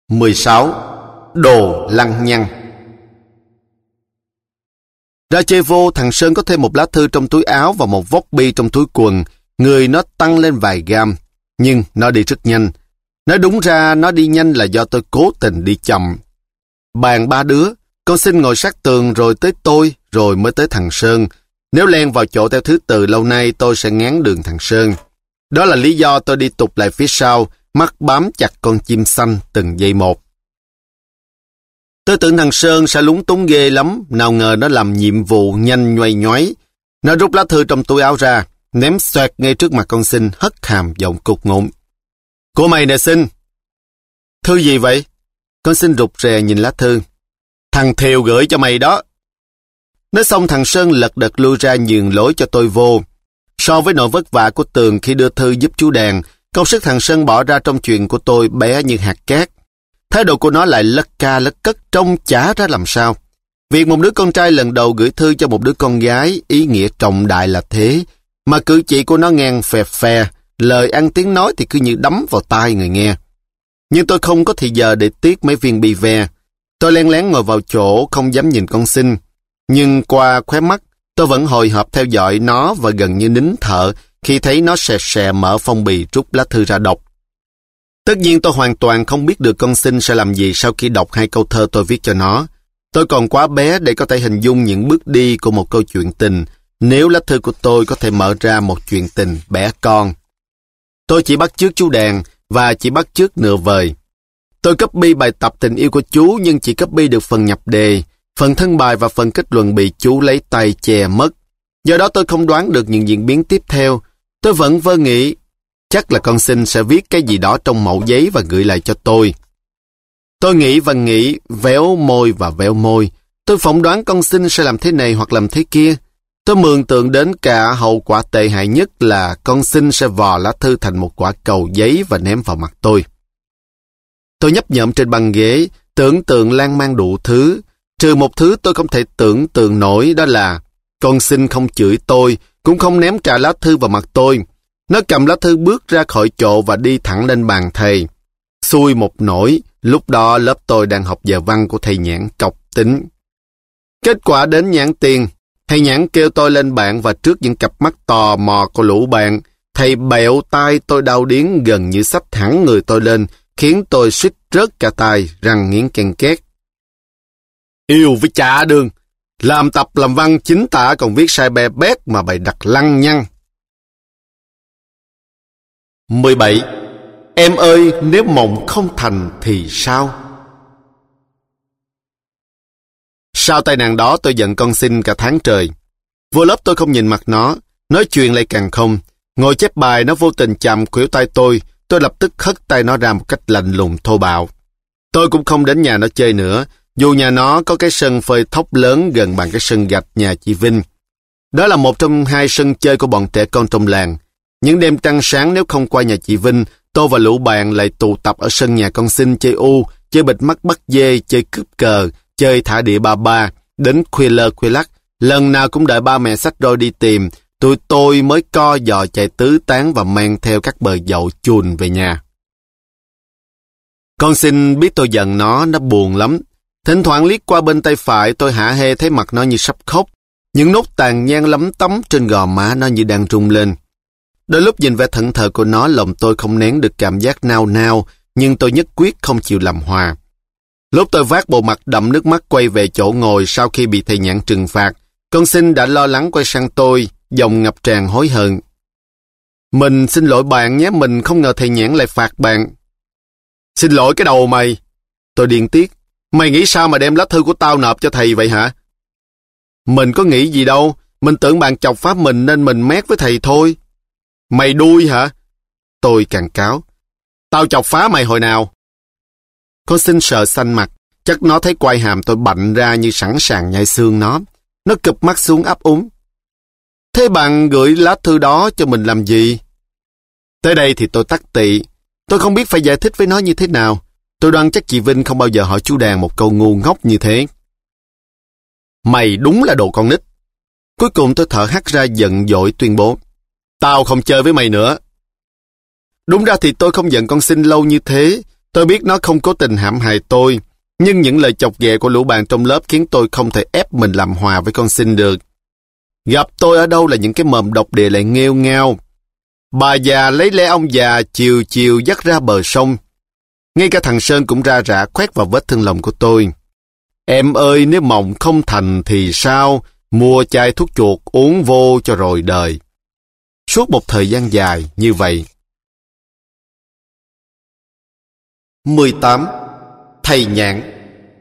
16. Đồ lăng nhăng. Ra chơi vô, thằng Sơn có thêm một lá thư trong túi áo và một vốc bi trong túi quần. Người nó tăng lên vài gam, nhưng nó đi rất nhanh. Nói đúng ra, nó đi nhanh là do tôi cố tình đi chậm. Bàn ba đứa, con xin ngồi sát tường rồi tới tôi, rồi mới tới thằng Sơn. Nếu len vào chỗ theo thứ tự lâu nay, tôi sẽ ngán đường thằng Sơn. Đó là lý do tôi đi tụt lại phía sau, mắt bám chặt con chim xanh từng giây một. Tôi tưởng thằng Sơn sẽ lúng túng ghê lắm, nào ngờ nó làm nhiệm vụ nhanh nhoay nhoáy. Nó rút lá thư trong túi áo ra, ném xoẹt ngay trước mặt con Sinh, hất hàm giọng cục ngụm. Của mày nè Sinh. Thư gì vậy? Con Sinh rụt rè nhìn lá thư. Thằng Thiều gửi cho mày đó. Nói xong thằng Sơn lật đật lui ra nhường lối cho tôi vô. So với nỗi vất vả của Tường khi đưa thư giúp chú Đàn, công sức thằng Sơn bỏ ra trong chuyện của tôi bé như hạt cát. Thái độ của nó lại lất ca lất cất trông chả ra làm sao. Việc một đứa con trai lần đầu gửi thư cho một đứa con gái ý nghĩa trọng đại là thế, mà cử chỉ của nó ngang phè phè, lời ăn tiếng nói thì cứ như đấm vào tai người nghe. Nhưng tôi không có thì giờ để tiếc mấy viên bi ve. Tôi len lén ngồi vào chỗ không dám nhìn con Sinh. Nhưng qua khóe mắt, tôi vẫn hồi hộp theo dõi nó và gần như nín thở khi thấy nó sè sè mở phong bì rút lá thư ra đọc. Tất nhiên tôi hoàn toàn không biết được con Sinh sẽ làm gì sau khi đọc 2 câu thơ tôi viết cho nó. Tôi còn quá bé để có thể hình dung những bước đi của một câu chuyện tình, nếu lá thư của tôi có thể mở ra một chuyện tình bé con. Tôi chỉ bắt chước chú Đàn và chỉ bắt chước nửa vời. Tôi copy bài tập tình yêu của chú nhưng chỉ copy được phần nhập đề, phần thân bài và phần kết luận bị chú lấy tay che mất. Do đó tôi không đoán được những diễn biến tiếp theo. Tôi vẫn vơ nghĩ chắc là con Sinh sẽ viết cái gì đó trong mẩu giấy và gửi lại cho tôi. Tôi nghĩ và nghĩ, véo môi và véo môi. Tôi phỏng đoán con Sinh sẽ làm thế này hoặc làm thế kia. Tôi mường tượng đến cả hậu quả tệ hại nhất là con Sinh sẽ vò lá thư thành một quả cầu giấy và ném vào mặt tôi. Tôi nhấp nhậm trên băng ghế, tưởng tượng lan man đủ thứ. Trừ một thứ tôi không thể tưởng tượng nổi, đó là con Sinh không chửi tôi, cũng không ném trả lá thư vào mặt tôi. Nó cầm lá thư bước ra khỏi chỗ và đi thẳng lên bàn thầy. Xui một nỗi, lúc đó lớp tôi đang học giờ văn của thầy Nhãn cọc tính. Kết quả đến Nhãn tiền, thầy Nhãn kêu tôi lên bảng và trước những cặp mắt tò mò của lũ bạn, thầy bẹo tai tôi đau điếng gần như xách hẳn người tôi lên, khiến tôi suýt rớt cả tai, răng nghiến ken két. Yêu với chả đường, làm tập làm văn chính tả còn viết sai be bét mà bày đặt lăng nhăng. 17. Em ơi, nếu mộng không thành thì sao? Sau tai nạn đó tôi giận con Sinh cả tháng trời. Vô lớp tôi không nhìn mặt nó, nói chuyện lại càng không. Ngồi chép bài nó vô tình chạm khuỷu tay tôi lập tức hất tay nó ra một cách lạnh lùng thô bạo. Tôi cũng không đến nhà nó chơi nữa, dù nhà nó có cái sân phơi thóc lớn gần bằng cái sân gạch nhà chị Vinh. Đó là một trong 2 sân chơi của bọn trẻ con trong làng. Những đêm trăng sáng nếu không qua nhà chị Vinh, tôi và lũ bạn lại tụ tập ở sân nhà con Sinh chơi chơi bịt mắt bắt dê, chơi cướp cờ, chơi thả đĩa ba ba, đến khuya lơ khuya lắc. Lần nào cũng đợi ba mẹ xách roi đi tìm, tụi tôi mới co giò chạy tứ tán và mang theo các bờ dậu chùn về nhà. Con Sinh biết tôi giận nó buồn lắm. Thỉnh thoảng liếc qua bên tay phải tôi hả hê thấy mặt nó như sắp khóc. Những nốt tàn nhang lấm tấm trên gò má nó như đang rung lên. Đôi lúc nhìn vẻ thẫn thờ của nó, lòng tôi không nén được cảm giác nao nao, nhưng tôi nhất quyết không chịu làm hòa. Lúc tôi vác bộ mặt đẫm nước mắt quay về chỗ ngồi sau khi bị thầy Nhãn trừng phạt, con Sinh đã lo lắng quay sang tôi, giọng ngập tràn hối hận. Mình xin lỗi bạn nhé, mình không ngờ thầy Nhãn lại phạt bạn. Xin lỗi cái đầu mày. Tôi điên tiết. Mày nghĩ sao mà đem lá thư của tao nộp cho thầy vậy hả? Mình có nghĩ gì đâu, mình tưởng bạn chọc phá mình nên mình mét với thầy thôi. Mày đuôi hả? Tôi càn cáo. Tao chọc phá mày hồi nào? Con Sinh sợ xanh mặt, chắc nó thấy quai hàm tôi bạnh ra như sẵn sàng nhai xương nó. Nó cụp mắt xuống ấp úng. Thế bạn gửi lá thư đó cho mình làm gì? Tới đây thì tôi tắc tị. Tôi không biết phải giải thích với nó như thế nào. Tôi đoán chắc chị Vinh không bao giờ hỏi chú Đàn một câu ngu ngốc như thế. Mày đúng là đồ con nít. Cuối cùng tôi thở hắt ra giận dỗi tuyên bố. Tao không chơi với mày nữa. Đúng ra thì tôi không giận con Sinh lâu như thế. Tôi biết nó không cố tình hãm hại tôi, nhưng những lời chọc ghẹo của lũ bạn trong lớp khiến tôi không thể ép mình làm hòa với con Sinh được. Gặp tôi ở đâu là những cái mồm độc địa lại nghêu ngao. Bà già lấy lẽ ông già chiều chiều dắt ra bờ sông. Ngay cả thằng Sơn cũng ra rã khoét vào vết thương lòng của tôi. Em ơi, nếu mộng không thành thì sao? Mua chai thuốc chuột uống vô cho rồi đời. Suốt một thời gian dài như vậy. 18. Thầy Nhạn.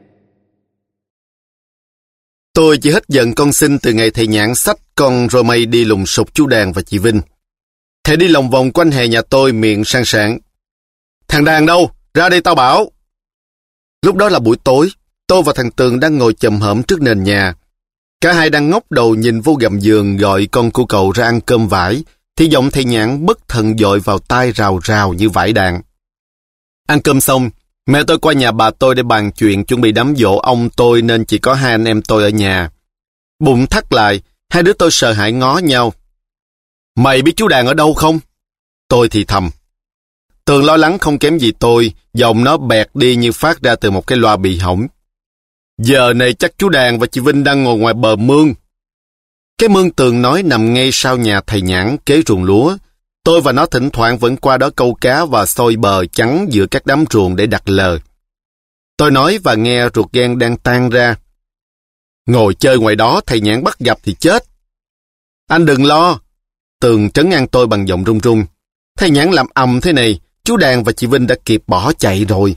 Tôi chỉ hết giận con Sinh từ ngày thầy Nhạn xách con Romay đi lùng sục chú Đàn và chị Vinh. Thầy đi lòng vòng quanh hè nhà tôi miệng sang sảng. Thằng Đàn đâu? Ra đây tao bảo. Lúc đó là buổi tối, tôi và thằng Tường đang ngồi chồm hổm trước nền nhà. Cả hai đang ngóc đầu nhìn vô gầm giường gọi con của cậu ra ăn cơm vải, thì giọng thầy Nhạn bất thần dội vào tai rào rào như vải đạn. Ăn cơm xong, mẹ tôi qua nhà bà tôi để bàn chuyện chuẩn bị đám giỗ ông tôi nên chỉ có hai anh em tôi ở nhà. Bụng thắt lại, hai đứa tôi sợ hãi ngó nhau. Mày biết chú Đàn ở đâu không? Tôi thì thầm. Tường lo lắng không kém gì tôi, giọng nó bẹt đi như phát ra từ một cái loa bị hỏng. Giờ này chắc chú Đàn và chị Vinh đang ngồi ngoài bờ mương. Cái mương Tường nói nằm ngay sau nhà thầy Nhãn kế ruộng lúa. Tôi và nó thỉnh thoảng vẫn qua đó câu cá và xôi bờ trắng giữa các đám ruộng để đặt lờ. Tôi nói và nghe ruột gan đang tan ra. Ngồi chơi ngoài đó thầy Nhãn bắt gặp thì chết. Anh đừng lo. Tường trấn an tôi bằng giọng run run. Thầy Nhãn làm ầm thế này, chú Đàn và chị Vinh đã kịp bỏ chạy rồi.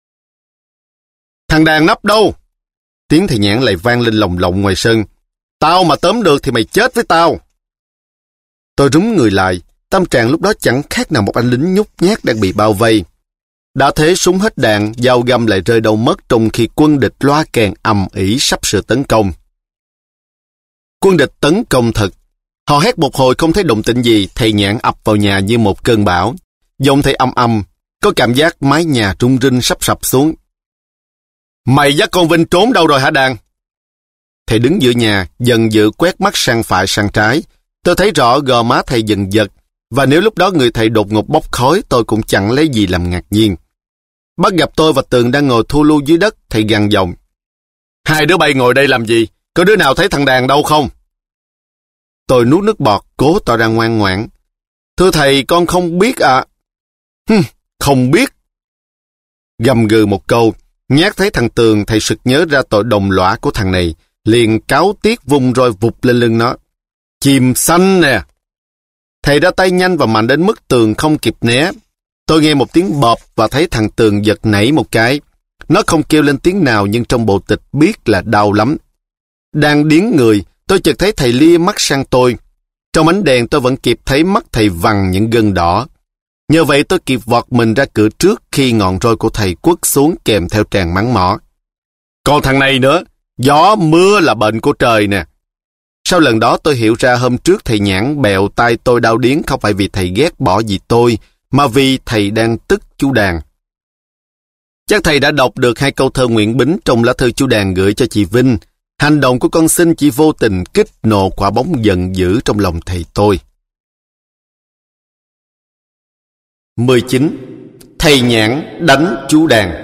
Thằng Đàn nấp đâu? Tiếng thầy Nhãn lại vang lên lồng lộng ngoài sân. Tao mà tóm được thì mày chết với tao. Tôi rúm người lại, tâm trạng lúc đó chẳng khác nào một anh lính nhút nhát đang bị bao vây. Đã thế súng hết đạn, dao găm lại rơi đâu mất trong khi quân địch loa kèn ầm ĩ sắp sửa tấn công. Quân địch tấn công thật. Họ hét một hồi không thấy động tĩnh gì, thầy Nhãn ập vào nhà như một cơn bão. Giọng thầy âm âm, có cảm giác mái nhà rung rinh sắp sập xuống. Mày dắt con Vinh trốn đâu rồi hả Đàn? Thầy đứng giữa nhà, dần dữ quét mắt sang phải sang trái. Tôi thấy rõ gò má thầy dần giật, và nếu lúc đó người thầy đột ngột bốc khói, tôi cũng chẳng lấy gì làm ngạc nhiên. Bắt gặp tôi và Tường đang ngồi thu lưu dưới đất, thầy gằn giọng. Hai đứa bay ngồi đây làm gì? Có đứa nào thấy thằng Đàn đâu không? Tôi nuốt nước bọt, cố tỏ ra ngoan ngoãn. Thưa thầy, con không biết ạ. Không biết. Gầm gừ một câu, nhát thấy thằng Tường, thầy sực nhớ ra tội đồng lõa của thằng này, liền cáu tiết vung roi vụt lên lưng nó. Chim xanh nè! Thầy ra tay nhanh và mạnh đến mức Tường không kịp né. Tôi nghe một tiếng bọp và thấy thằng Tường giật nảy một cái. Nó không kêu lên tiếng nào nhưng trong bộ tịch biết là đau lắm. Đang điếng người, tôi chợt thấy thầy lia mắt sang tôi. Trong ánh đèn tôi vẫn kịp thấy mắt thầy vằn những gân đỏ. Nhờ vậy tôi kịp vọt mình ra cửa trước khi ngọn roi của thầy quất xuống kèm theo tràng mắng mỏ. Còn thằng này nữa, gió mưa là bệnh của trời nè. Sau lần đó tôi hiểu ra hôm trước thầy Nhãn bèo tay tôi đau điếng không phải vì thầy ghét bỏ gì tôi, mà vì thầy đang tức chú Đàn. Chắc thầy đã đọc được hai câu thơ Nguyễn Bính trong lá thư chú Đàn gửi cho chị Vinh. Hành động của con Sinh chỉ vô tình kích nộ quả bóng giận dữ trong lòng thầy tôi. 19. Thầy Nhãn đánh chú Đàn.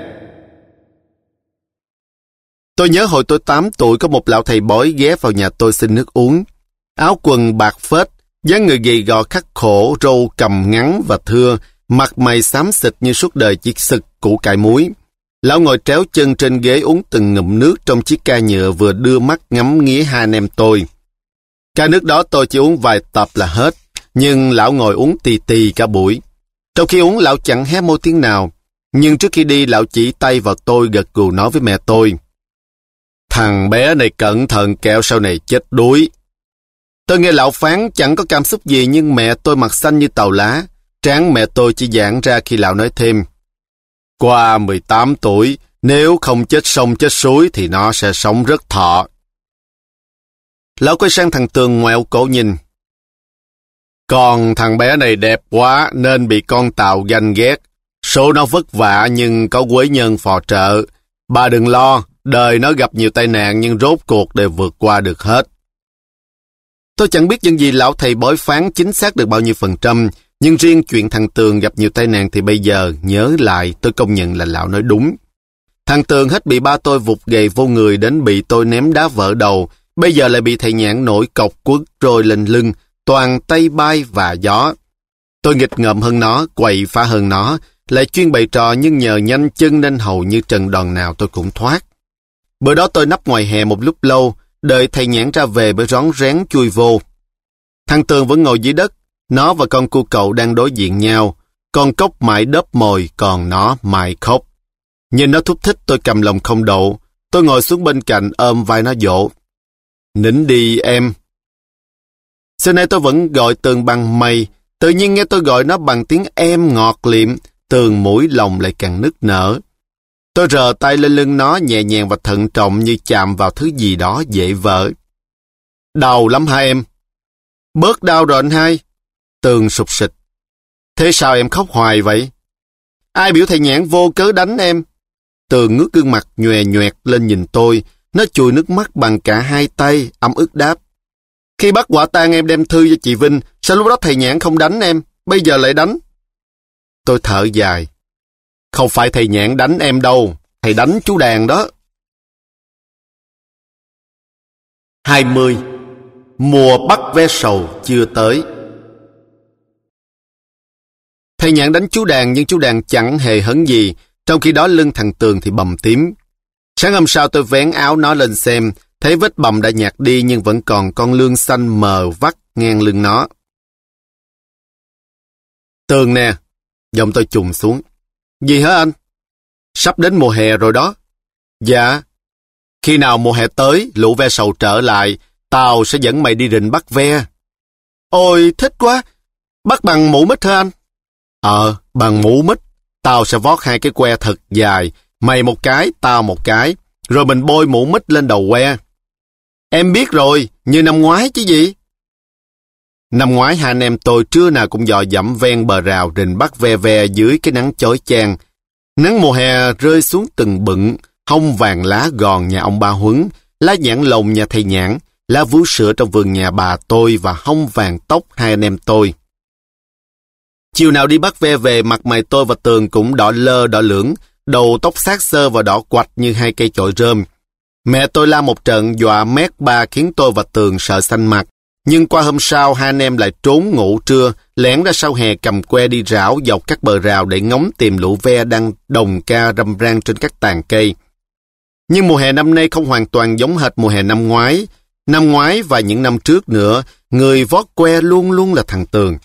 Tôi nhớ hồi tôi 8 tuổi có một lão thầy bói ghé vào nhà tôi xin nước uống. Áo quần bạc phết, dáng người gầy gò khắc khổ, râu cằm ngắn và thưa, mặt mày xám xịt như suốt đời chỉ sực củ cải muối. Lão ngồi tréo chân trên ghế uống từng ngụm nước trong chiếc ca nhựa vừa đưa mắt ngắm nghía hai anh em tôi. Ca nước đó tôi chỉ uống vài tập là hết, nhưng lão ngồi uống tì tì cả buổi. Trong khi uống lão chẳng hé môi tiếng nào, nhưng trước khi đi lão chỉ tay vào tôi gật gù nói với mẹ tôi. Thằng bé này cẩn thận kẻo sau này chết đuối. Tôi nghe lão phán chẳng có cảm xúc gì nhưng mẹ tôi mặt xanh như tàu lá. Trán mẹ tôi chỉ giãn ra khi lão nói thêm. Qua 18 tuổi, nếu không chết sông chết suối thì nó sẽ sống rất thọ. Lão quay sang thằng Tường ngoẹo cổ nhìn. Còn thằng bé này đẹp quá nên bị con Tàu ganh ghét. Số nó vất vả nhưng có quế nhân phò trợ. Bà đừng lo, đời nó gặp nhiều tai nạn nhưng rốt cuộc đều vượt qua được hết. Tôi chẳng biết những gì lão thầy bói phán chính xác được bao nhiêu phần trăm, Nhưng riêng chuyện thằng Tường gặp nhiều tai nạn thì bây giờ nhớ lại tôi công nhận là lão nói đúng. Thằng Tường hết bị ba tôi vụt gầy vô người đến bị tôi ném đá vỡ đầu, bây giờ lại bị thầy Nhãn nổi cọc quất rồi lên lưng, toàn tay bay và gió. Tôi nghịch ngợm hơn nó, quậy phá hơn nó, lại chuyên bày trò nhưng nhờ nhanh chân nên hầu như trận đòn nào tôi cũng thoát. Bữa đó tôi nấp ngoài hè một lúc lâu, đợi thầy Nhãn ra về mới rón rén chui vô. Thằng Tường vẫn ngồi dưới đất, nó và con cu cậu đang đối diện nhau, con cốc mãi đớp mồi, còn nó mãi khóc. Nhìn nó thúc thích tôi cầm lòng không đậu, tôi ngồi xuống bên cạnh ôm vai nó dỗ. Nín đi em. Xưa nay tôi vẫn gọi Tường bằng mày, tự nhiên nghe tôi gọi nó bằng tiếng em ngọt liệm, Tường mũi lòng lại càng nức nở. Tôi rờ tay lên lưng nó nhẹ nhàng và thận trọng như chạm vào thứ gì đó dễ vỡ. Đau lắm hả em? Bớt đau rồi anh hai. Tường sụp sịch. Thế sao em khóc hoài vậy? Ai biểu thầy Nhãn vô cớ đánh em? Tường ngước gương mặt nhòe nhoẹt lên nhìn tôi, nó chùi nước mắt bằng cả hai tay, ấm ức đáp. Khi bắt quả tang em đem thư cho chị Vinh, sao lúc đó thầy Nhãn không đánh em, bây giờ lại đánh? Tôi thở dài. Không phải thầy Nhãn đánh em đâu, thầy đánh chú Đàn đó. 20. Mùa bắt ve sầu chưa tới. Thầy Nhãn đánh chú Đàn nhưng chú Đàn chẳng hề hấn gì, trong khi đó lưng thằng Tường thì bầm tím. Sáng hôm sau tôi vén áo nó lên xem, thấy vết bầm đã nhạt đi nhưng vẫn còn con lương xanh mờ vắt ngang lưng nó. Tường nè, giọng tôi trùng xuống. Gì hả anh? Sắp đến mùa hè rồi đó. Dạ. Khi nào mùa hè tới, lũ ve sầu trở lại, tao sẽ dẫn mày đi rình bắt ve. Ôi, thích quá. Bắt bằng mũ mít hả anh? Bằng mũ mít. Tao sẽ vót hai cái que thật dài, mày một cái, tao một cái, rồi mình bôi mũ mít lên đầu que. Em biết rồi, như năm ngoái chứ gì? Năm ngoái hai anh em tôi trưa nào cũng dò dẫm ven bờ rào rình bắt ve ve dưới cái nắng chói chang. Nắng mùa hè rơi xuống từng bựng, hông vàng lá gòn nhà ông Ba Huấn, lá nhãn lồng nhà thầy Nhãn, lá vú sữa trong vườn nhà bà tôi và hông vàng tóc hai anh em tôi. Chiều nào đi bắt ve về, mặt mày tôi và Tường cũng đỏ lơ đỏ lưỡng, đầu tóc xát xơ và đỏ quạch như hai cây chổi rơm. Mẹ tôi la một trận dọa mét ba khiến tôi và Tường sợ xanh mặt. Nhưng qua hôm sau hai anh em lại trốn ngủ trưa, lẻn ra sau hè cầm que đi rảo dọc các bờ rào để ngóng tìm lũ ve đang đồng ca râm ran trên các tàn cây. Nhưng mùa hè năm nay không hoàn toàn giống hệt mùa hè năm ngoái. Năm ngoái và những năm trước nữa, người vót que luôn luôn là thằng Tường.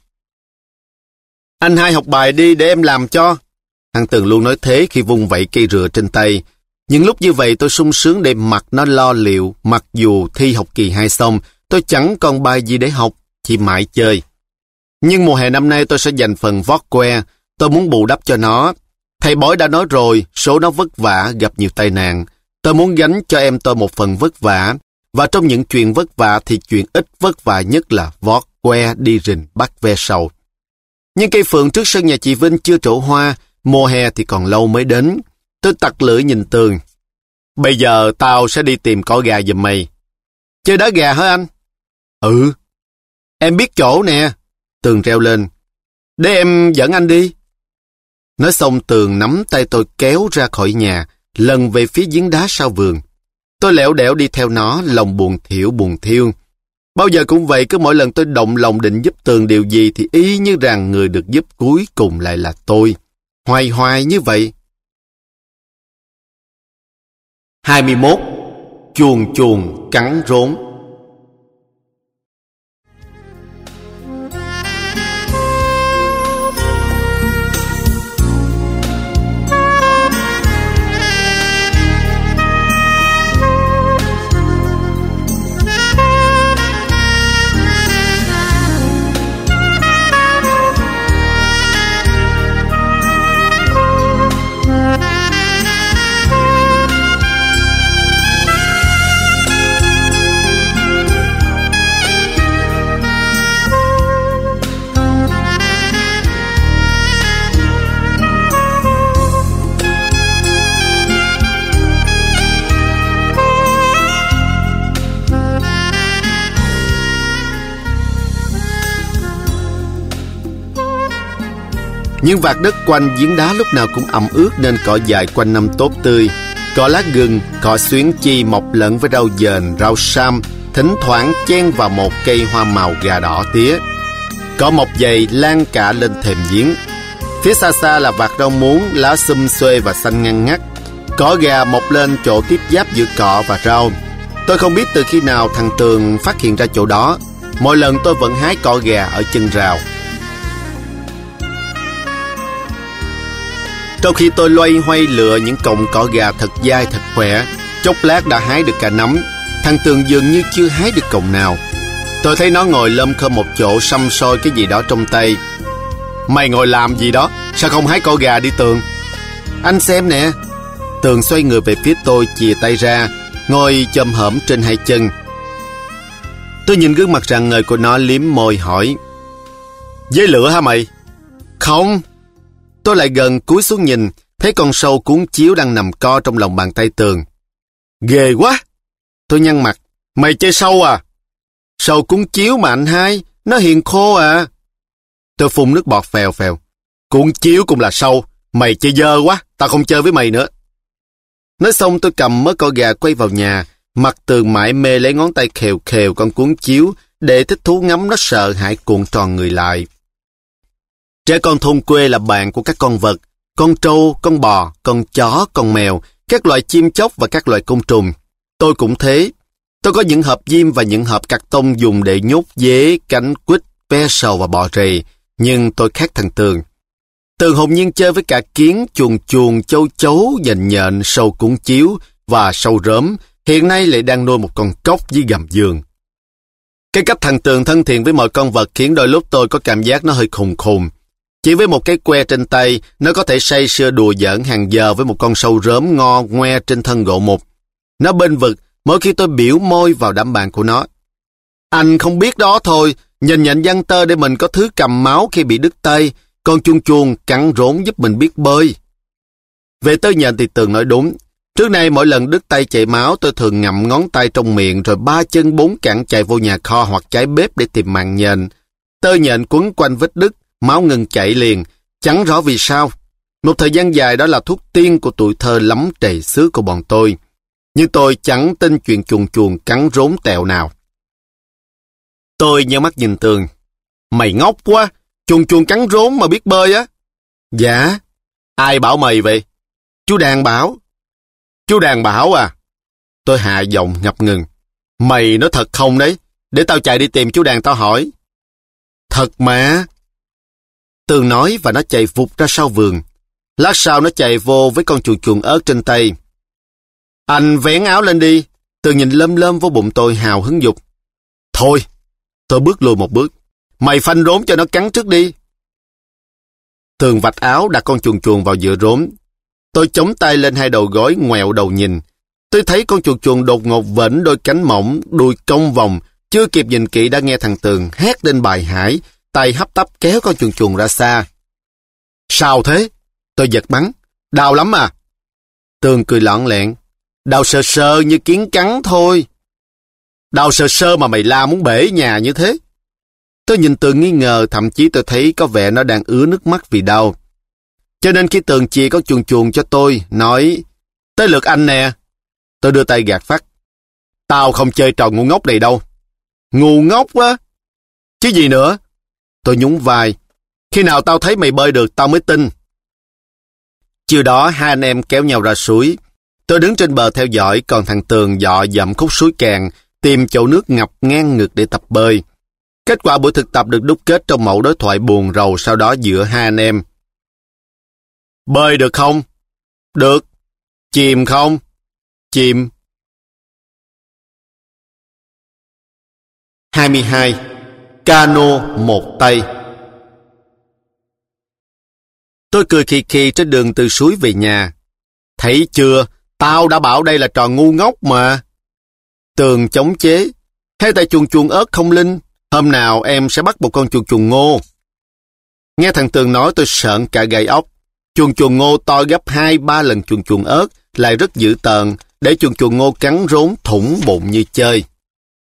Anh hai học bài đi để em làm cho. Thằng Tường luôn nói thế khi vung vẩy cây rựa trên tay. Những lúc như vậy tôi sung sướng để mặc nó lo liệu, mặc dù thi học kỳ 2 xong, tôi chẳng còn bài gì để học, chỉ mãi chơi. Nhưng mùa hè năm nay tôi sẽ dành phần vót que, tôi muốn bù đắp cho nó. Thầy bói đã nói rồi, số nó vất vả, gặp nhiều tai nạn. Tôi muốn gánh cho em tôi một phần vất vả, và trong những chuyện vất vả thì chuyện ít vất vả nhất là vót que đi rình bắt ve sầu. Nhưng cây phượng trước sân nhà chị Vinh chưa trổ hoa, mùa hè thì còn lâu mới đến. Tôi tặc lưỡi nhìn Tường. Bây giờ tao sẽ đi tìm cỏ gà giùm mày. Chơi đá gà hả anh? Ừ. Em biết chỗ nè. Tường reo lên. Để em dẫn anh đi. Nói xong Tường nắm tay tôi kéo ra khỏi nhà, lần về phía giếng đá sau vườn. Tôi lẻo đẻo đi theo nó, lòng buồn thiêu. Bao giờ cũng vậy, cứ mỗi lần tôi động lòng định giúp Tường điều gì thì y như rằng người được giúp cuối cùng lại là tôi. Hoài hoài như vậy. 21. Chuồn chuồn cắn rốn. Những vạt đất quanh giếng đá lúc nào cũng ẩm ướt nên cỏ dại quanh năm tốt tươi. Cỏ lá gừng, cỏ xuyến chi mọc lẫn với rau dền, rau sam, thỉnh thoảng chen vào một cây hoa màu gà đỏ tía. Cỏ mọc dày lan cả lên thềm giếng. Phía xa xa là vạt rau muống, lá xum xuê và xanh ngăn ngắt. Cỏ gà mọc lên chỗ tiếp giáp giữa cỏ và rau. Tôi không biết từ khi nào thằng Tường phát hiện ra chỗ đó. Mỗi lần tôi vẫn hái cỏ gà ở chân rào. Trong khi tôi loay hoay lựa những cọng cỏ gà thật dai thật khỏe, chốc lát đã hái được cả nắm. Thằng Tường dường như chưa hái được cọng nào. Tôi thấy nó ngồi lơm khơm một chỗ săm soi cái gì đó trong tay. Mày ngồi làm gì đó? Sao không hái cỏ gà đi Tường? Anh xem nè. Tường xoay người về phía tôi, chìa tay ra, ngồi chồm hổm trên hai chân. Tôi nhìn gương mặt rạng ngời của nó, liếm môi hỏi: Dế lửa hả mày? Không. Tôi lại gần cúi xuống nhìn, thấy con sâu cuốn chiếu đang nằm co trong lòng bàn tay Tường. Ghê quá. Tôi nhăn mặt. Mày chơi sâu à? Sâu cuốn chiếu mà anh hai, nó hiền khô à. Tôi phun nước bọt phèo phèo. Cuốn chiếu cũng là sâu. Mày chơi dơ quá, tao không chơi với mày nữa. Nói xong tôi cầm mớ cỏ gà quay vào nhà. Mặt Tường mải mê lấy ngón tay khều khều con cuốn chiếu để thích thú ngắm nó sợ hãi cuộn tròn người lại. Trẻ con thôn quê là bạn của các con vật, con trâu, con bò, con chó, con mèo, các loài chim chóc và các loài côn trùng. Tôi cũng thế. Tôi có những hộp diêm và những hộp cạc tông dùng để nhốt dế, cánh quýt, ve sầu và bọ rì. Nhưng tôi khác thằng Tường. Tường hồn nhiên chơi với cả kiến, chuồn chuồn, châu chấu, nhện nhện, sâu cuốn chiếu và sâu rớm. Hiện nay lại đang nuôi một con cóc dưới gầm giường. Cái cách thằng Tường thân thiện với mọi con vật khiến đôi lúc tôi có cảm giác nó hơi khùng khùng. Chỉ với một cái que trên tay, nó có thể say sưa đùa giỡn hàng giờ với một con sâu rớm ngo ngoe trên thân gỗ mục. Nó bênh vực mỗi khi tôi biểu môi vào đám bạn của nó. Anh không biết đó thôi, nhìn nhện giăng tơ để mình có thứ cầm máu khi bị đứt tay, con chuồn chuồn cắn rốn giúp mình biết bơi. Về tơ nhện thì Tường nói đúng. Trước đây mỗi lần đứt tay chảy máu, tôi thường ngậm ngón tay trong miệng rồi 3 chân 4 cẳng chạy vô nhà kho hoặc cháy bếp để tìm mạng nhện. Tơ nhện quấn quanh vết đứt, máu ngừng chảy liền, chẳng rõ vì sao. Một thời gian dài đó là thuốc tiên của tuổi thơ lắm trầy xứ của bọn tôi. Nhưng tôi chẳng tin chuyện chuồn chuồn cắn rốn tẹo nào. Tôi nhớ mắt nhìn Tường. Mày ngốc quá, chuồn chuồn cắn rốn mà biết bơi á? Dạ. Ai bảo mày vậy? Chú Đàn bảo. Chú Đàn bảo à? Tôi hạ giọng ngập ngừng. Mày nói thật không đấy? Để tao chạy đi tìm chú Đàn tao hỏi. Thật mà. Tường nói và nó chạy vụt ra sau vườn. Lát sau nó chạy vô với con chuồn chuồn ớt trên tay. Anh vén áo lên đi. Tường nhìn lơm lơm vô bụng tôi hào hứng dục. Thôi. Tôi bước lùi một bước. Mày phanh rốn cho nó cắn trước đi. Tường vạch áo đặt con chuồn chuồn vào giữa rốn. Tôi chống tay lên hai đầu gối ngoẹo đầu nhìn. Tôi thấy con chuồn chuồn đột ngột vểnh đôi cánh mỏng, đuôi cong vòng. Chưa kịp nhìn kỹ đã nghe thằng Tường hét lên bài hải, tay hấp tấp kéo con chuồn chuồn ra xa. Sao thế? Tôi giật bắn. Đau lắm à? Tường cười lọn lẹn. Đau sơ sơ như kiến cắn thôi. Đau sơ sơ mà mày la muốn bể nhà như thế. Tôi nhìn Tường nghi ngờ, thậm chí tôi thấy có vẻ nó đang ứa nước mắt vì đau. Cho nên khi Tường chia con chuồn chuồn cho tôi, nói, tới lượt anh nè. Tôi đưa tay gạt phắt. Tao không chơi trò ngu ngốc này đâu. Ngu ngốc á? Chứ gì nữa? Tôi nhún vai. Khi nào tao thấy mày bơi được tao mới tin. Chiều đó hai anh em kéo nhau ra suối. Tôi đứng trên bờ theo dõi, còn thằng Tường dọ dẫm khúc suối càng, tìm chỗ nước ngập ngang ngực để tập bơi. Kết quả buổi thực tập được đúc kết trong mẫu đối thoại buồn rầu sau đó giữa hai anh em. Bơi được không? Được. Chìm không? Chìm. 22. Cano một tay. Tôi cười khì khì trên đường từ suối về nhà. Thấy chưa, tao đã bảo đây là trò ngu ngốc mà. Tường chống chế. Hay tại chuồn chuồn ớt không linh, hôm nào em sẽ bắt một con chuồn chuồn ngô. Nghe thằng Tường nói tôi sợn cả gai ốc. Chuồn chuồn ngô to gấp 2-3 lần chuồn chuồn ớt, lại rất dữ tợn, để chuồn chuồn ngô cắn rốn thủng bụng như chơi.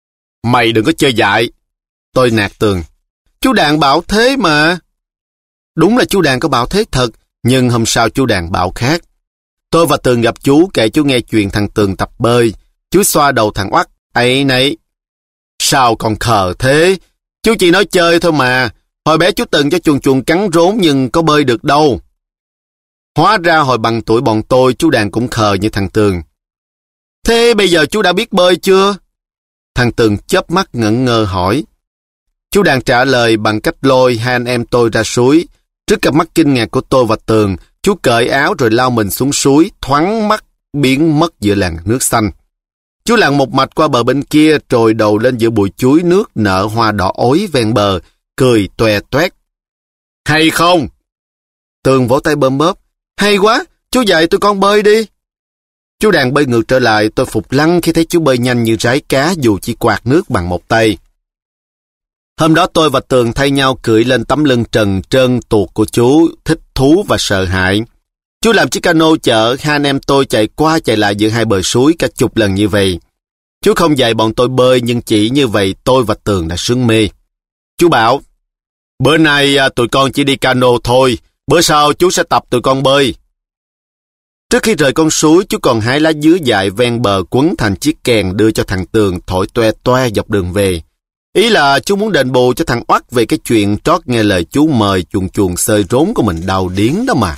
Mày đừng có chơi dại. Tôi nạt Tường. Chú Đàn bảo thế mà. Đúng là chú Đàn có bảo thế thật, nhưng hôm sau chú Đàn bảo khác. Tôi và Tường gặp chú kể chú nghe chuyện thằng Tường tập bơi. Chú xoa đầu thằng Oắt. Ấy nấy. Sao còn khờ thế? Chú chỉ nói chơi thôi mà. Hồi bé chú từng cho chuồn chuồn cắn rốn nhưng có bơi được đâu. Hóa ra hồi bằng tuổi bọn tôi, chú Đàn cũng khờ như thằng Tường. Thế bây giờ chú đã biết bơi chưa? Thằng Tường chớp mắt ngẩn ngơ hỏi. Chú Đàn trả lời bằng cách lôi hai anh em tôi ra suối. Trước cặp mắt kinh ngạc của tôi và Tường, chú cởi áo rồi lao mình xuống suối, thoáng mắt biến mất giữa làn nước xanh. Chú lặn một mạch qua bờ bên kia, trồi đầu lên giữa bụi chuối nước nở hoa đỏ ối ven bờ, cười toe toét. Hay không? Tường vỗ tay bơm bóp. Hay quá, chú dạy tụi con bơi đi. Chú Đàn bơi ngược trở lại, tôi phục lăng khi thấy chú bơi nhanh như rái cá dù chỉ quạt nước bằng một tay. Hôm đó tôi và Tường thay nhau cưỡi lên tấm lưng trần trơn tuột của chú, thích thú và sợ hãi. Chú làm chiếc cano chở, hai anh em tôi chạy qua chạy lại giữa hai bờ suối cả chục lần như vậy. Chú không dạy bọn tôi bơi nhưng chỉ như vậy tôi và Tường đã sướng mê. Chú bảo, bữa nay tụi con chỉ đi cano thôi, bữa sau chú sẽ tập tụi con bơi. Trước khi rời con suối, chú còn hái lá dứa dại ven bờ quấn thành chiếc kèn đưa cho thằng Tường thổi toe toe dọc đường về. Ý là chú muốn đền bù cho thằng Oắt về cái chuyện trót nghe lời chú mời chuồn chuồn xơi rốn của mình đau điếng đó mà.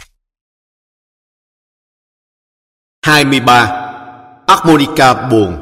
23. Harmonica buồn.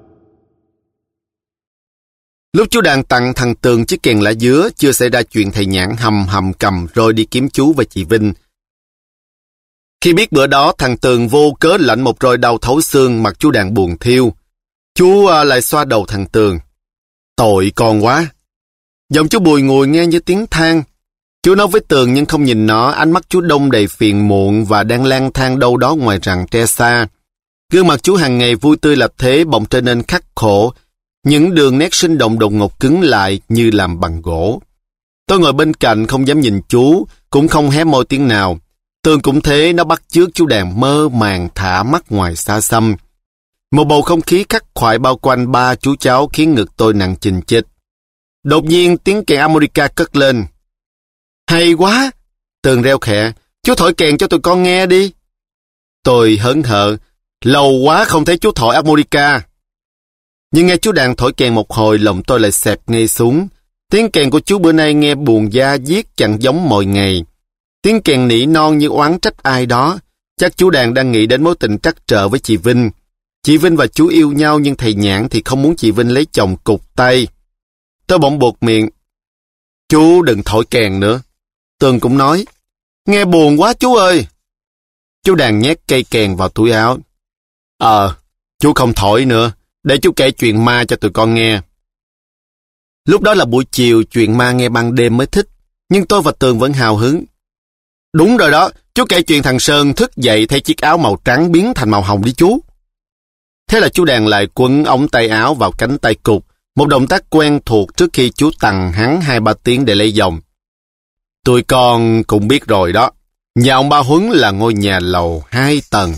Lúc chú Đàn tặng thằng Tường chiếc kèn lá dứa, chưa xảy ra chuyện thầy Nhãn hầm cầm rồi đi kiếm chú và chị Vinh. Khi biết bữa đó thằng Tường vô cớ lạnh một roi đau thấu xương, mặt chú Đàn buồn thiêu. Chú lại xoa đầu thằng Tường. Tội con quá. Giọng chú bùi ngùi nghe như tiếng than. Chú nói với Tường nhưng không nhìn nó, ánh mắt chú đông đầy phiền muộn và đang lang thang đâu đó ngoài rặng tre xa. Gương mặt chú hàng ngày vui tươi là thế bỗng trở nên khắc khổ. Những đường nét sinh động đột ngột cứng lại như làm bằng gỗ. Tôi ngồi bên cạnh không dám nhìn chú, cũng không hé môi tiếng nào. Tường cũng thế, nó bắt chước chú Đàn mơ màng thả mắt ngoài xa xăm. Một bầu không khí khắc khoải bao quanh ba chú cháu khiến ngực tôi nặng chình chịch. Đột nhiên tiếng kèn harmonica cất lên. Hay quá! Tường reo khẽ, chú thổi kèn cho tụi con nghe đi. Tôi hớn hở, lâu quá không thấy chú thổi harmonica. Nhưng nghe chú Đàn thổi kèn một hồi, lòng tôi lại xẹp ngay xuống. Tiếng kèn của chú bữa nay nghe buồn da diết chẳng giống mọi ngày. Tiếng kèn nỉ non như oán trách ai đó. Chắc chú Đàn đang nghĩ đến mối tình trắc trở với chị Vinh. Chị Vinh và chú yêu nhau nhưng thầy Nhãn thì không muốn chị Vinh lấy chồng cụt tay. Tôi bỗng buột miệng. Chú đừng thổi kèn nữa. Tường cũng nói. Nghe buồn quá chú ơi. Chú Đàn nhét cây kèn vào túi áo. Chú không thổi nữa. Để chú kể chuyện ma cho tụi con nghe. Lúc đó là buổi chiều, chuyện ma nghe ban đêm mới thích. Nhưng tôi và Tường vẫn hào hứng. Đúng rồi đó, chú kể chuyện thằng Sơn thức dậy thấy chiếc áo màu trắng biến thành màu hồng đi chú. Thế là chú Đàn lại quấn ống tay áo vào cánh tay cụt, một động tác quen thuộc trước khi chú tằng hắn 2-3 tiếng để lấy vòng. Tụi con cũng biết rồi đó, nhà ông Ba Huấn là ngôi nhà lầu 2 tầng.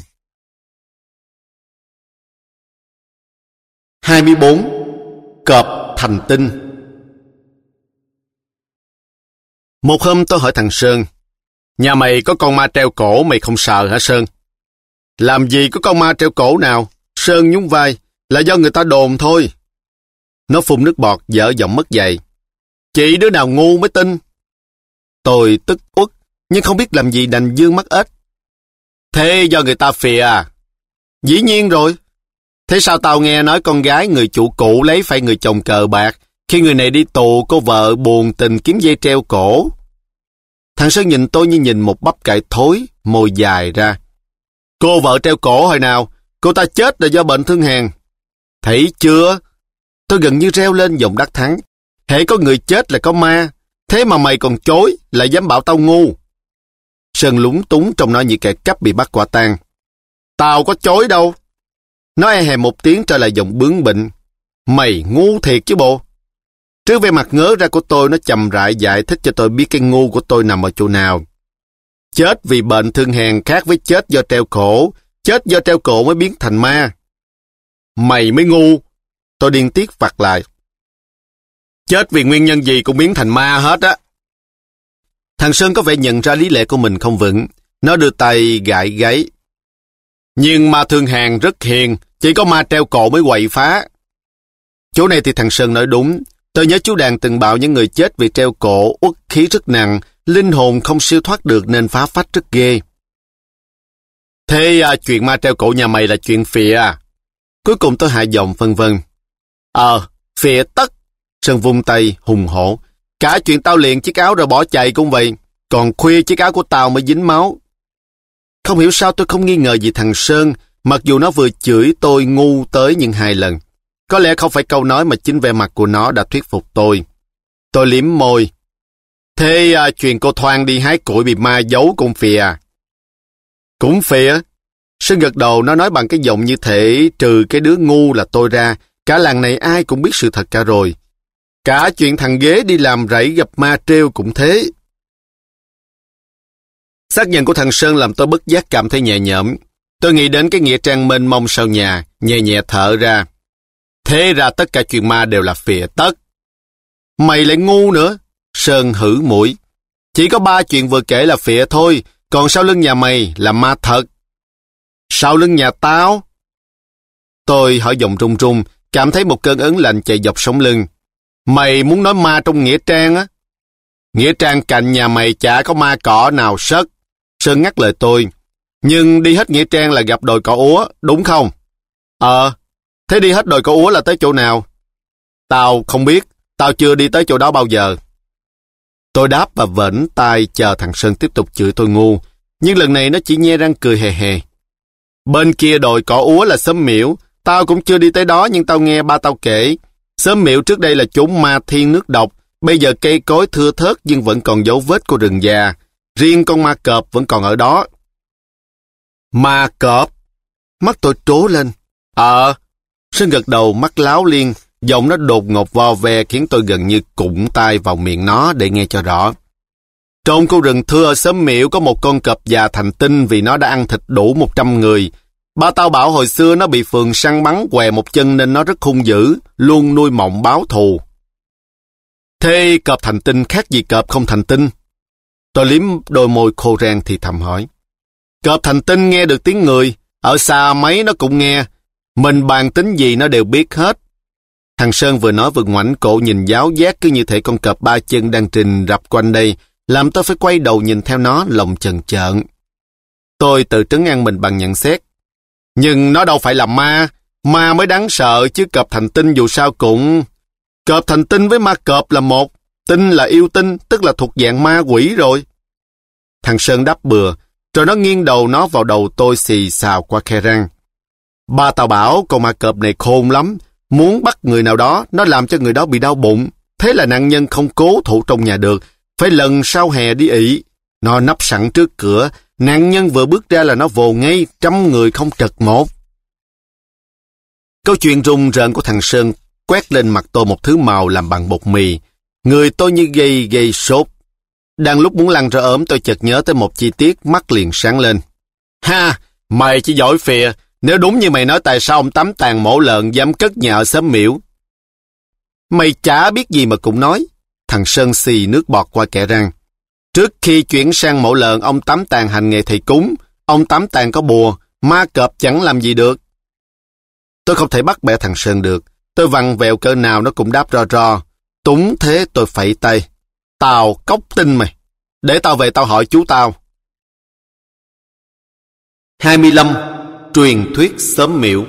24. Cọp thành tinh. Một hôm tôi hỏi thằng Sơn, nhà mày có con ma treo cổ mày không sợ hả Sơn? Làm gì có con ma treo cổ nào? Sơn nhún vai, là do người ta đồn thôi. Nó phun nước bọt, dở giọng mất dạy. Chị đứa nào ngu mới tin. Tôi tức uất, nhưng không biết làm gì đành dương mắt ếch. Thế do người ta phìa à? Dĩ nhiên rồi. Thế sao tao nghe nói con gái người chủ cũ lấy phải người chồng cờ bạc, khi người này đi tù cô vợ buồn tình kiếm dây treo cổ? Thằng Sơn nhìn tôi như nhìn một bắp cải thối, môi dài ra. Cô vợ treo cổ hồi nào? Cô ta chết là do bệnh thương hàn. Thấy chưa? Tôi gần như reo lên giọng đắc thắng. Hễ có người chết là có ma. Thế mà mày còn chối, lại dám bảo tao ngu. Sơn lúng túng trông nó như kẻ cắp bị bắt quả tang. Tao có chối đâu. Nó e hề một tiếng trở lại giọng bướng bỉnh. Mày ngu thiệt chứ bộ. Trước vẻ mặt ngớ ra của tôi, nó chậm rãi giải thích cho tôi biết cái ngu của tôi nằm ở chỗ nào. Chết vì bệnh thương hàn khác với chết do treo cổ. Chết do treo cổ mới biến thành ma. Mày mới ngu. Tôi điên tiết phạt lại. Chết vì nguyên nhân gì cũng biến thành ma hết á. Thằng Sơn có vẻ nhận ra lý lẽ của mình không vững. Nó đưa tay gãi gáy. Nhưng ma thương hàng rất hiền, chỉ có ma treo cổ mới quậy phá. Chỗ này thì thằng Sơn nói đúng. Tôi nhớ chú Đàn từng bảo những người chết vì treo cổ, uất khí rất nặng, linh hồn không siêu thoát được nên phá phách rất ghê. Thế chuyện ma treo cổ nhà mày là chuyện phịa à? Cuối cùng tôi hạ giọng vân vân. Phịa tất. Sơn vung tay hùng hổ. Cả chuyện tao liền chiếc áo rồi bỏ chạy cũng vậy. Còn khuya chiếc áo của tao mới dính máu. Không hiểu sao tôi không nghi ngờ gì thằng Sơn, mặc dù nó vừa chửi tôi ngu tới những 2 lần. Có lẽ không phải câu nói mà chính vẻ mặt của nó đã thuyết phục tôi. Tôi liếm môi. Thế chuyện cô Thoan đi hái củi bị ma giấu cũng phịa à? Cũng phịa. Sơn gật đầu, nó nói bằng cái giọng như thể trừ cái đứa ngu là tôi ra, cả làng này ai cũng biết sự thật cả rồi. Cả chuyện thằng Ghế đi làm rẫy gặp ma treo cũng thế. Xác nhận của thằng Sơn làm tôi bất giác cảm thấy nhẹ nhõm. Tôi nghĩ đến cái nghĩa trang mênh mông sau nhà, nhẹ nhẹ thở ra. Thế ra tất cả chuyện ma đều là phịa tất. Mày lại ngu nữa. Sơn hử mũi. Chỉ có 3 chuyện vừa kể là phịa thôi, còn sau lưng nhà mày là ma thật. Sau lưng nhà tao? Tôi hỏi giọng run run, cảm thấy một cơn ớn lạnh chạy dọc sống lưng. Mày muốn nói ma trong nghĩa trang á? Nghĩa trang cạnh nhà mày chả có ma cỏ nào sất. Sơn ngắt lời tôi. Nhưng đi hết nghĩa trang là gặp đồi cỏ úa, đúng không? Thế đi hết đồi cỏ úa là tới chỗ nào? Tao không biết, tao chưa đi tới chỗ đó bao giờ. Tôi đáp và vểnh tai chờ thằng Sơn tiếp tục chửi tôi ngu, nhưng lần này nó chỉ nhe răng cười hề hề. Bên kia đồi cỏ úa là xóm Miễu, tao cũng chưa đi tới đó nhưng tao nghe ba tao kể. Xóm Miễu trước đây là chốn ma thiên nước độc, bây giờ cây cối thưa thớt nhưng vẫn còn dấu vết của rừng già. Riêng con ma cọp vẫn còn ở đó. Ma cọp? Mắt tôi trố lên. Sơn gật đầu, mắt láo liên, giọng nó đột ngột vo ve khiến tôi gần như cụng tay vào miệng nó để nghe cho rõ. Trong khu rừng thưa ở xóm Miễu có một con cọp già thành tinh vì nó đã ăn thịt đủ 100 người. Ba tao bảo hồi xưa nó bị phường săn bắn què một chân nên nó rất hung dữ, luôn nuôi mộng báo thù. Thế cọp thành tinh khác gì cọp không thành tinh? Tôi liếm đôi môi khô ran thì thầm hỏi. Cọp thành tinh nghe được tiếng người, ở xa mấy nó cũng nghe. Mình bàn tính gì nó đều biết hết. Thằng Sơn vừa nói vừa ngoảnh cổ nhìn giáo giác cứ như thể con cọp 3 chân đang trình rập quanh đây, làm tôi phải quay đầu nhìn theo nó lòng chần chợn. Tôi tự trấn an mình bằng nhận xét. Nhưng nó đâu phải là ma, ma mới đáng sợ chứ cọp thành tinh dù sao cũng... Cọp thành tinh với ma cọp là một, tinh là yêu tinh, tức là thuộc dạng ma quỷ rồi. Thằng Sơn đáp bừa, rồi nó nghiêng đầu nó vào đầu tôi xì xào qua khe răng. Ba tao bảo con ma cọp này khôn lắm, muốn bắt người nào đó, nó làm cho người đó bị đau bụng. Thế là nạn nhân không cố thủ trong nhà được, phải lần sau hè đi ị. Nó nấp sẵn trước cửa, nạn nhân vừa bước ra là nó vồ ngay, 100 người không trật một. Câu chuyện rùng rợn của thằng Sơn quét lên mặt tôi một thứ màu làm bằng bột mì. Người tôi như gây sốt. Đang lúc muốn lăn ra ốm tôi chợt nhớ tới một chi tiết, mắt liền sáng lên. Ha, mày chỉ giỏi phìa. Nếu đúng như mày nói tại sao ông Tám Tàn mổ lợn dám cất nhà ở xóm Miễu? Mày chả biết gì mà cũng nói. Thằng Sơn xì nước bọt qua kẽ răng. Trước khi chuyển sang mổ lợn, ông Tám Tàn hành nghề thầy cúng. Ông Tám Tàn có bùa, ma cọp chẳng làm gì được. Tôi không thể bắt bẻ thằng Sơn được. Tôi vặn vẹo cỡ nào nó cũng đáp ro. Túng thế tôi phẩy tay. Tao cóc tin mày. Để tao về tao hỏi chú tao. 25. Truyền thuyết xóm Miễu.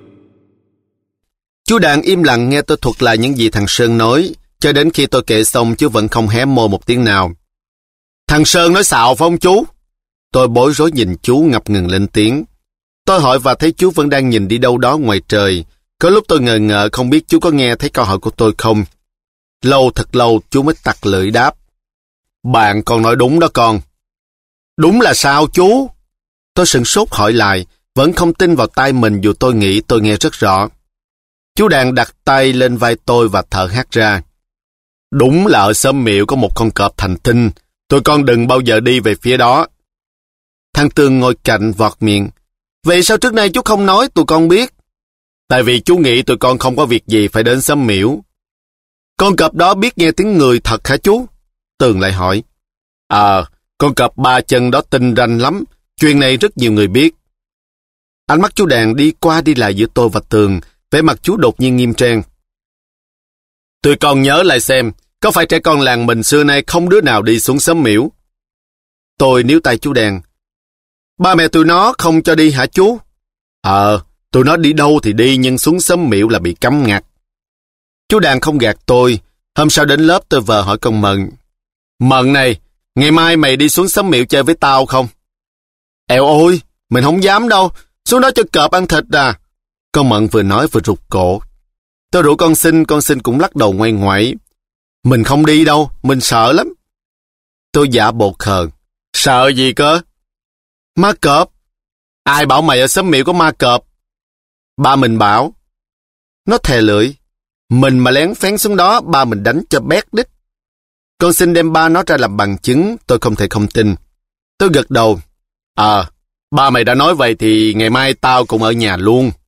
Chú Đàn im lặng nghe tôi thuật lại những gì thằng Sơn nói, cho đến khi tôi kể xong chú vẫn không hé môi một tiếng nào. Thằng Sơn nói xạo phải không chú? Tôi bối rối nhìn chú ngập ngừng lên tiếng. Tôi hỏi và thấy chú vẫn đang nhìn đi đâu đó ngoài trời. Có lúc tôi ngờ ngợ không biết chú có nghe thấy câu hỏi của tôi không. Thật lâu chú mới tặc lưỡi đáp. Bạn còn nói đúng đó con. Đúng là sao chú? Tôi sửng sốt hỏi lại, vẫn không tin vào tai mình dù tôi nghĩ tôi nghe rất rõ. Chú Đàn đặt tay lên vai tôi và thở hắt ra. Đúng là ở xóm Miễu có một con cọp thành tinh. Tụi con đừng bao giờ đi về phía đó. Thằng Tường ngồi cạnh vọt miệng. Vậy sao trước nay chú không nói tụi con biết? Tại vì chú nghĩ tụi con không có việc gì phải đến xóm Miễu. Con cọp đó biết nghe tiếng người thật hả chú? Tường lại hỏi. Con cọp ba chân đó tinh ranh lắm. Chuyện này rất nhiều người biết. Ánh mắt chú Đàn đi qua đi lại giữa tôi và Tường, vẻ mặt chú đột nhiên nghiêm trang. Tụi con nhớ lại xem, có phải trẻ con làng mình xưa nay không đứa nào đi xuống xóm miễu? Tôi níu tay chú Đàn. Ba mẹ tụi nó không cho đi hả chú? Tụi nó đi đâu thì đi, nhưng xuống xóm miễu là bị cấm ngặt. Chú Đàn không gạt tôi. Hôm sau đến lớp tôi vờ hỏi con Mận. Mận này, ngày mai mày đi xuống xóm miễu chơi với tao không? Eo ôi, mình không dám đâu, xuống đó cho cọp ăn thịt à. Con Mận vừa nói vừa rụt cổ. Tôi rủ con xin cũng lắc đầu ngoay ngoải. Mình không đi đâu, mình sợ lắm. Tôi giả bộ khờ. Sợ gì cơ? Ma cọp. Ai bảo mày ở xóm miễu có ma cọp? Ba mình bảo. Nó thè lưỡi. Mình mà lén phén xuống đó, ba mình đánh cho bét đít. Con xin đem ba nó ra làm bằng chứng, tôi không thể không tin. Tôi gật đầu. Ba mày đã nói vậy thì ngày mai tao cũng ở nhà luôn.